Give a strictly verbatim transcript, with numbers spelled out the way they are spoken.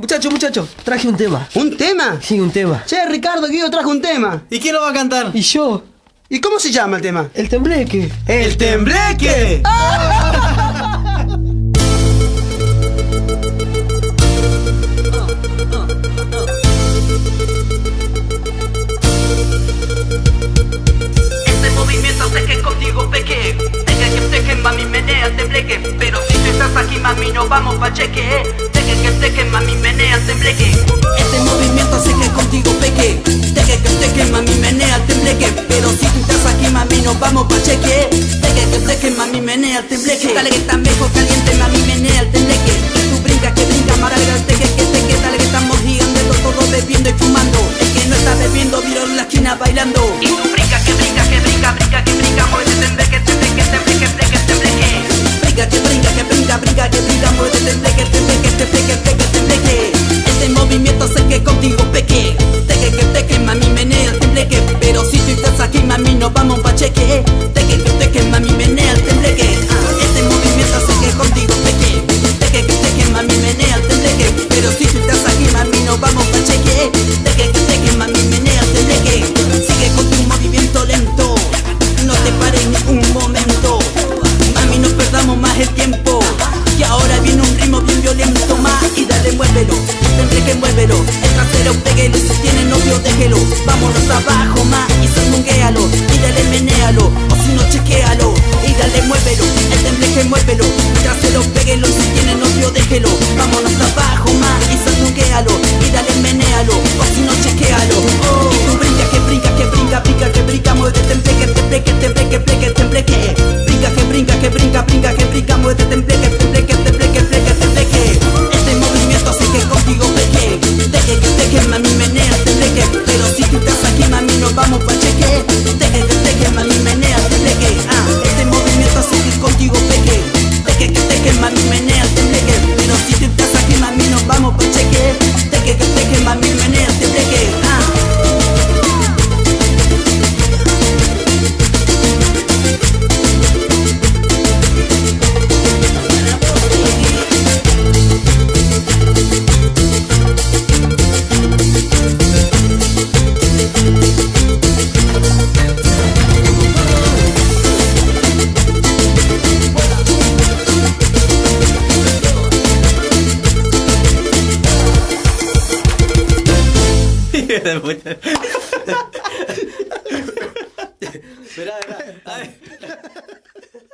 Muchacho, muchacho, traje un tema. ¿Un tema? Sí, un tema. Che, Ricardo, Guido trajo un tema. ¿Y quién lo va a cantar? ¿Y yo? ¿Y cómo se llama el tema? El tembleque. ¡El tembleque! Este movimiento sé que contigo pequé. Teque que teque, mami, menea el tembleque. Pero si tú estás aquí, mami, no vamos pa' cheque. Teque que teque, mami, menea el tembleque. Este movimiento sé que contigo pequé. Teque que teque, mami, menea el tembleque. Pero si tú estás aquí, mami, no vamos pa' cheque. Teque que teque, mami, menea el tembleque. Dale que está mejor caliente, mami, menea el tembleque. Tú brinca, que brinca, maravilla, el teque que teque. Dale que estamos gigando, todos bebiendo y fumando. El que no está bebiendo, viro en la esquina bailando. Y tú brinca, que brinca, que brinca, brinca, que brinca, muévete, tembleque, tembleque, tembleque, tembleque, tembleque. Brinca, que brinca, que brinca, brinca, que brinca, muévete, tembleque, tembleque, tembleque, tembleque, tembleque. Este movimiento sé que contigo pequé. Teque, que teque, mami, menea el tembleque. Pero si tú estás aquí, mami, no vamos pa' cheque. Teque, que teque, mami, menea el tembleque. Ah, este movimiento sé que contigo pequé. Teque, que teque, mami, menea el tembleque. Pero si tú estás aquí, mami, no vamos pa' cheque. Teque, que teque, mami, menea el tembleque. Sigue con tu movimiento lento. No te pares ni un momento. Mami, no perdamos más el tiempo. Que ahora viene un ritmo bien violento más. Y dale, muévelo, tembleque, muévelo. El trasero, péguelo, si tiene novio, déjelo. Vámonos abajo más y sandunguéalo. Y dale, menéalo, o si no, chequéalo. Y dale, muévelo, el tembleque, muévelo. El trasero, péguelo, si tiene novio, déjelo. Vámonos abajo más y sandunguéalo. Y dale, menéalo, o si no, chequéalo. Oh. Y tú brinca, que brinca, que brinca, brinca, que brinca, muévete, tembleque, tembleque, tembleque, tembleque, tembleque. Brinca, que brinca, que brinca, brinca, que brinca, muévete, tembleque, tembleque, tembleque, tembleque, tembleque. Este movimiento sé que contigo pequé. Teque, que teque, mami, menea el tembleque. Pero si tú estás aquí, mami, nos vamos pa' cheque. Teque, que teque, mami, menea el tembleque. Ah, este movimiento sé que contigo pequé. Teque, que teque, mami, menea el tembleque. Pero si tú estás aquí, mami, nos vamos pa' cheque. Teque, que teque, mami, menea el tembleque. Ah. Después-